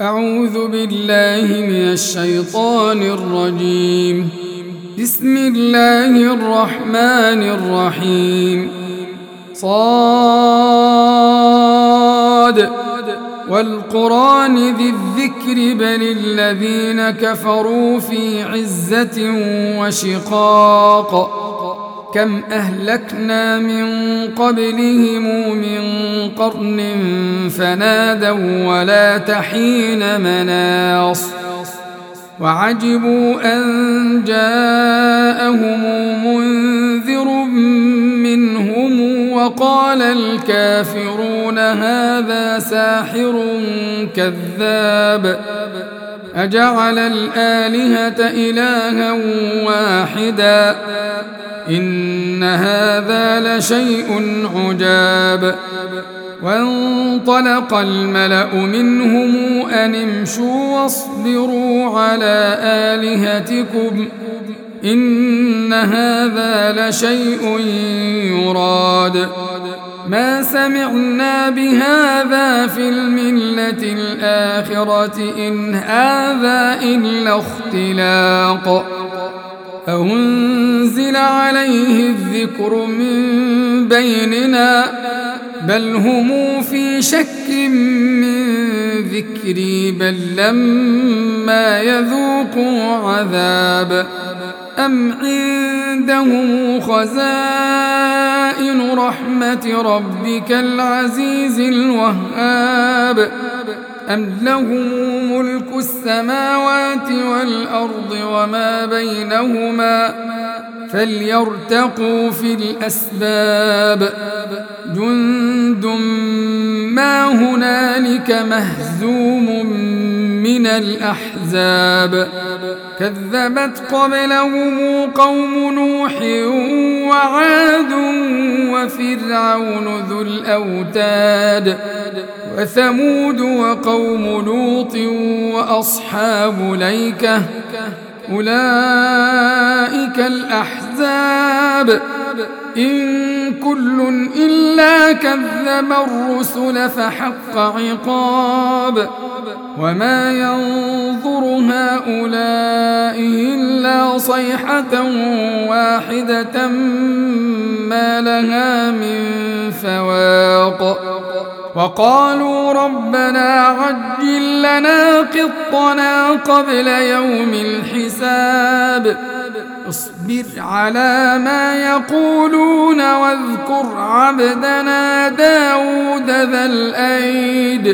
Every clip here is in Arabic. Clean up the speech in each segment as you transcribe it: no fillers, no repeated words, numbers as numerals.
أعوذ بالله من الشيطان الرجيم. بسم الله الرحمن الرحيم. صاد والقرآن ذي الذكر بل الذين كفروا في عزة وشقاق كم أهلكنا من قبلهم من قرن فنادوا ولا تحين مناص وعجبوا أن جاءهم منذر منهم وقال الكافرون هذا ساحر كذاب أجعل الآلهة إلها واحدا إن هذا لشيء عجاب. وانطلق الملأ منهم أن امشوا واصبروا على آلهتكم إن هذا لشيء يراد ما سمعنا بهذا في الملة الآخرة إن هذا إلا اختلاق أنزل عليه الذكر من بيننا بل هم في شك من ذكري بل لما يذوقوا عذاب أم عندهم خزائن رحمة ربك العزيز الوهاب أم لهم ملك السماوات والأرض وما بينهما فليرتقوا في الأسباب جند ما هنالك مهزوم من الأحزاب كذبت قبلهم قوم نوح وعاد وفرعون ذو الأوتاد وثمود وقوم لوط وأصحاب ليكة أولئك الأحزاب إن كل إلا كذب الرسل فحق عقاب وما ينظر هؤلاء إلا صيحة واحدة ما لها من فواق وقالوا ربنا عجل لنا قطنا قبل يوم الحساب اصبر على ما يقولون واذكر عبدنا داود ذا الأيد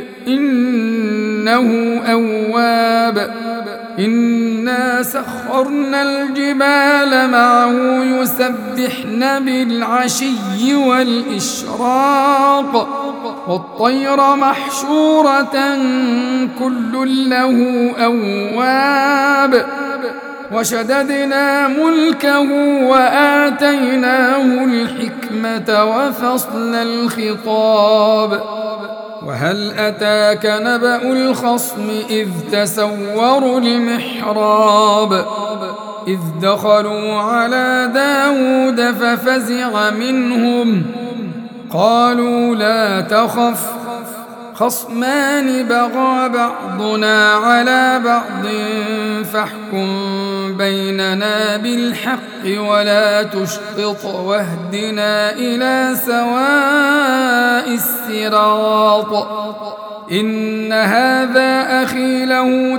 إنه أواب إنا سخرنا الجبال معه يسبحن بالعشي والإشراق والطير محشورة كل له أواب وشددنا ملكه وآتيناه الحكمة وفصل الخطاب وهل أتاك نبأ الخصم إذ تسوروا المحراب إذ دخلوا على داود ففزع منهم قالوا لا تخف خصمان بغى بعضنا على بعض فاحكم بيننا بالحق ولا تشطط واهدنا إلى سواء الصراط إن هذا أخي له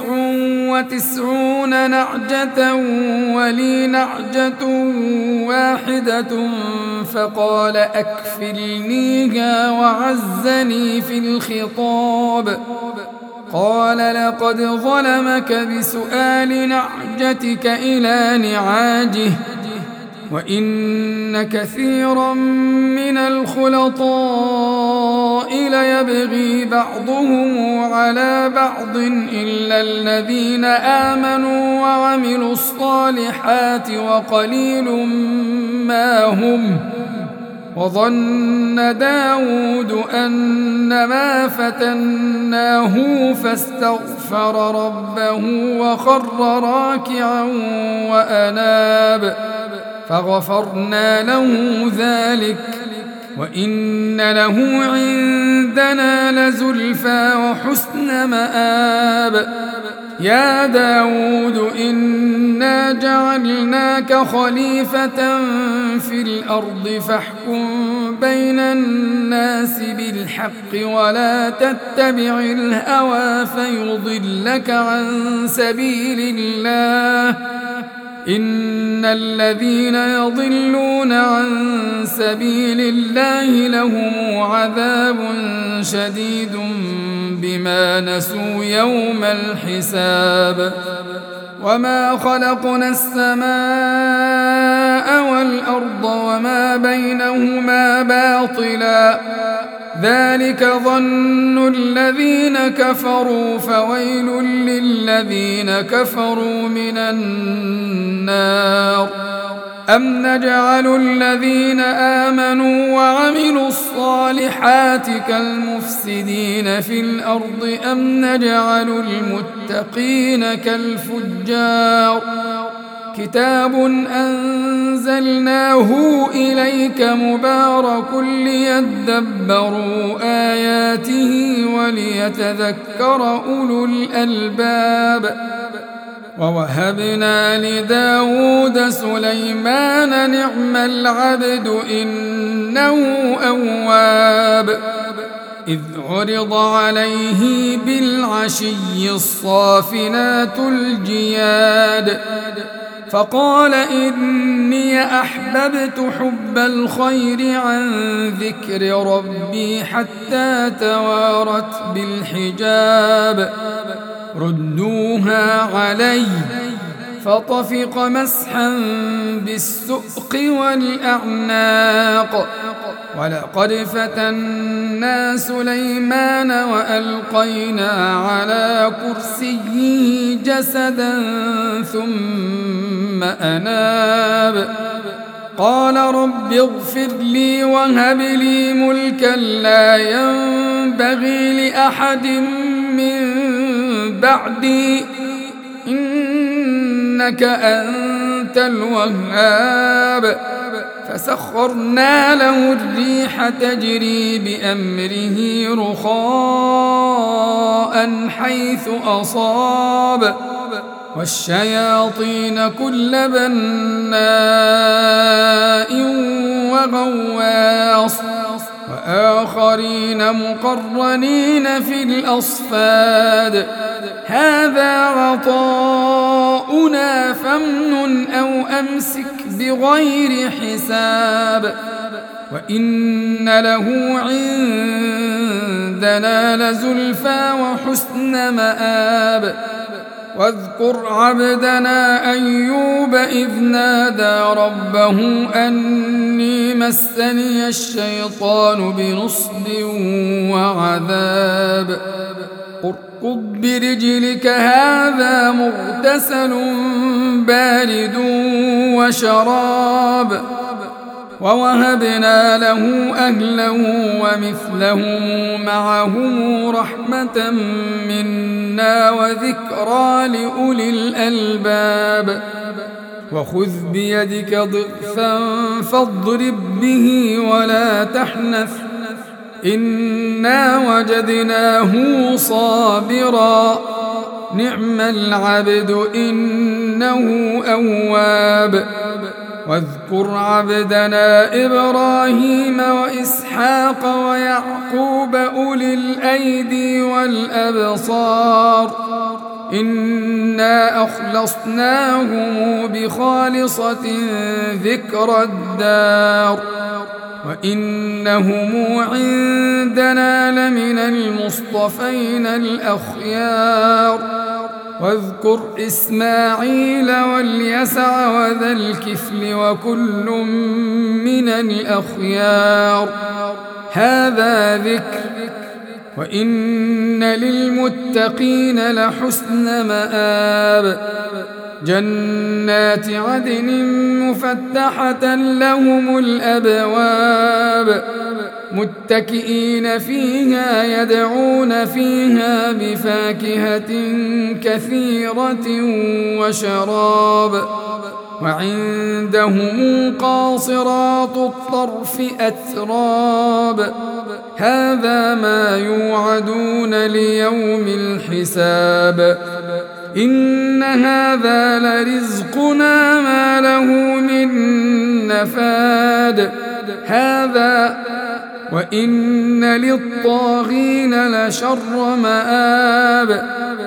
99 نعجة ولي نعجة واحدة فقال أكفلنيها وعزني في الخطاب قال لقد ظلمك بسؤال نعجتك إلى نعاجه وإن كثيرا من الخلطاء ليبغي بعضهم على بعض إلا الذين آمنوا وعملوا الصالحات وقليل ما هم وظن داود أنما فتناه فاستغفر ربه وخر راكعا وأناب فغفرنا له ذلك وإن له عندنا لزلفى وحسن مآب يا داود إنا جعلناك خليفة في الأرض فاحكم بين الناس بالحق ولا تتبع الهوى فيضلك عن سبيل الله إن الذين يضلون عن سبيل الله لهم عذاب شديد بما نسوا يوم الحساب وما خلقنا السماء والأرض وما بينهما باطلا ذلك ظن الذين كفروا فويل للذين كفروا من النار أم نجعل الذين آمنوا وعملوا الصالحات كالمفسدين في الأرض أم نجعل المتقين كالفجار كتاب أنزلناه إليك مبارك ليدبروا آياته وليتذكر أولو الألباب ووهبنا لداود سليمان نعم العبد إنه أواب إذ عرض عليه بالعشي الصافنات الجياد فقال إني أحببت حب الخير عن ذكر ربي حتى توارت بالحجاب ردوها علي فطفق مسحا بالسؤق والأعناق ولقد فتنا سليمان وألقينا على كرسيه جسدا ثم أناب قال رب اغفر لي وهب لي ملكا لا ينبغي لأحد من بعدي إنك أنت الوهاب فسخرنا له الريح تجري بأمره رخاء حيث أصاب والشياطين كل بناء وغواص وآخرين مقرنين في الأصفاد هذا عطاؤنا فامنن أو أمسك بغير حساب وإن له عندنا لزلفى وحسن مآب واذكر عبدنا أيوب إذ نادى ربه أني مسني الشيطان بنصب وعذاب اركض برجلك هذا مغتسل بارد وشراب ووهبنا له أهله ومثلهم معهم رحمة منا وذكرى لأولي الألباب وخذ بيدك ضغثا فاضرب به ولا تحنث إنا وجدناه صابرا نعم العبد إنه أواب واذكر عبدنا إبراهيم وإسحاق ويعقوب أولي الأيدي والأبصار إنا أخلصناهم بخالصة ذكر الدار وإنهم عندنا لمن المصطفين الأخيار واذكر إسماعيل واليسع وذا الكفل وكل من الأخيار هذا ذكر وإن للمتقين لحسن مآب جنات عدن مفتحة لهم الأبواب متكئين فيها يدعون فيها بفاكهة كثيرة وشراب وعندهم قاصرات الطرف أتراب هذا ما يوعدون ليوم الحساب إن هذا لرزقنا ما له من نفاد هذا وإن للطاغين لشر مآب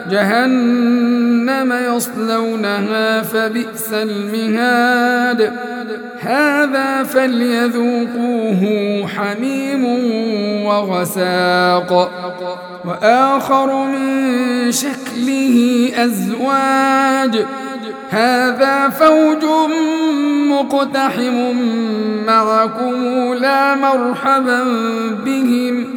جهنم يصلونها فبئس المهاد هذا فليذوقوه حميم وغساق وآخر من شكله أزواج هذا فوج مقتحم معكم لا مرحبا بهم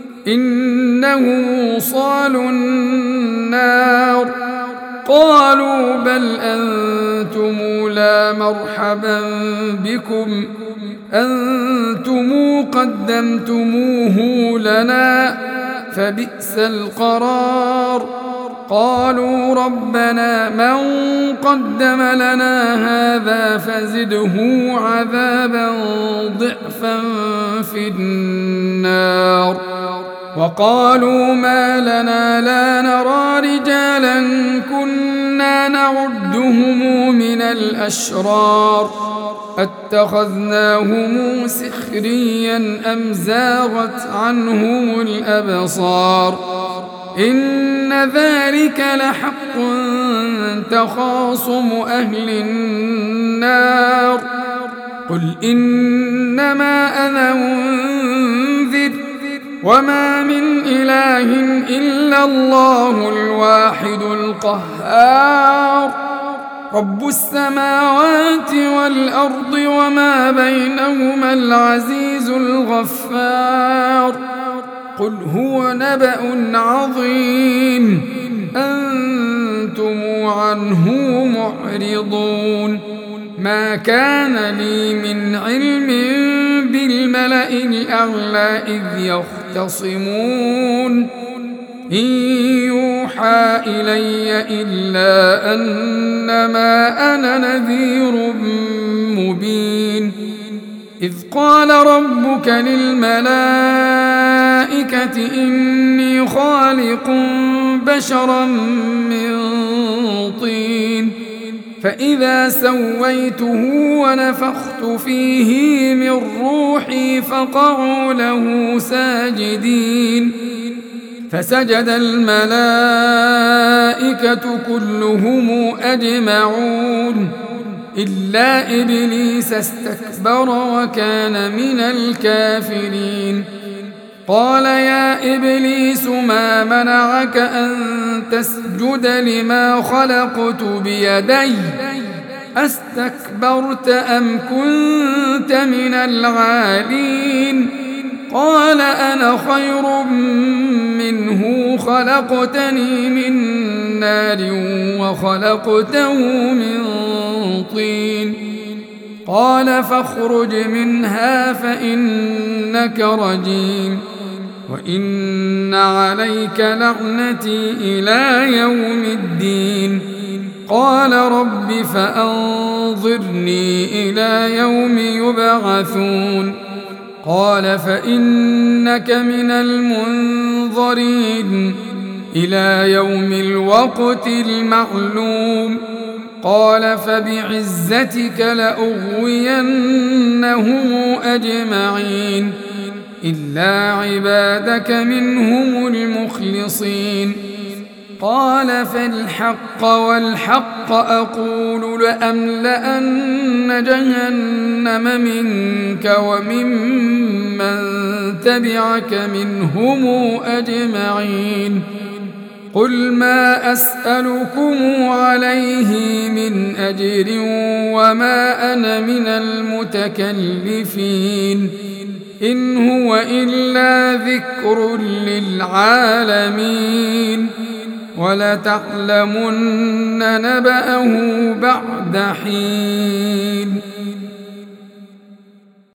إنهم صالوا النار قالوا بل أنتم لا مرحبا بكم أنتم قدمتموه لنا فبئس القرار قالوا ربنا من قدم لنا هذا فزده عذابا ضعفا في النار وقالوا ما لنا لا نرى رجالا كنا نعدهم من الأشرار اتخذناهم سخريا أم زاغت عنهم الأبصار إن ذلك لحق تخاصم أهل النار قل إنما أنا منذر وما من إله إلا الله الواحد القهار رب السماوات والأرض وما بينهما العزيز الغفار قل هو نبأ عظيم أنتم عنه معرضون ما كان لي من علم بالملأ الأعلى إذ يختصمون إن يوحى إلي إلا أنما أنا نذير مبين إذ قال ربك للملائكة إني خالق بشرا من طين فإذا سويته ونفخت فيه من روحي فقعوا له ساجدين فسجد الملائكة كلهم أجمعون إلا إبليس استكبر وكان من الكافرين قال يا إبليس ما منعك أن تسجد لما خلقت بيدي أستكبرت أم كنت من العالين قال أنا خير منه خلقتني من نار وخلقته من طين قال فاخرج منها فإنك رجيم وإن عليك لعنتي إلى يوم الدين قال رب فأنظرني إلى يوم يبعثون قال فإنك من المنظرين إلى يوم الوقت المعلوم قال فبعزتك لأغوينهم أجمعين إلا عبادك منهم المخلصين قال فالحق والحق أقول لأملأن جهنم منك وممن تبعك منهم أجمعين قل ما أسألكم عليه من أجر وما أنا من المتكلفين إن هو إلا ذكر للعالمين ولتعلمن نبأه بعد حين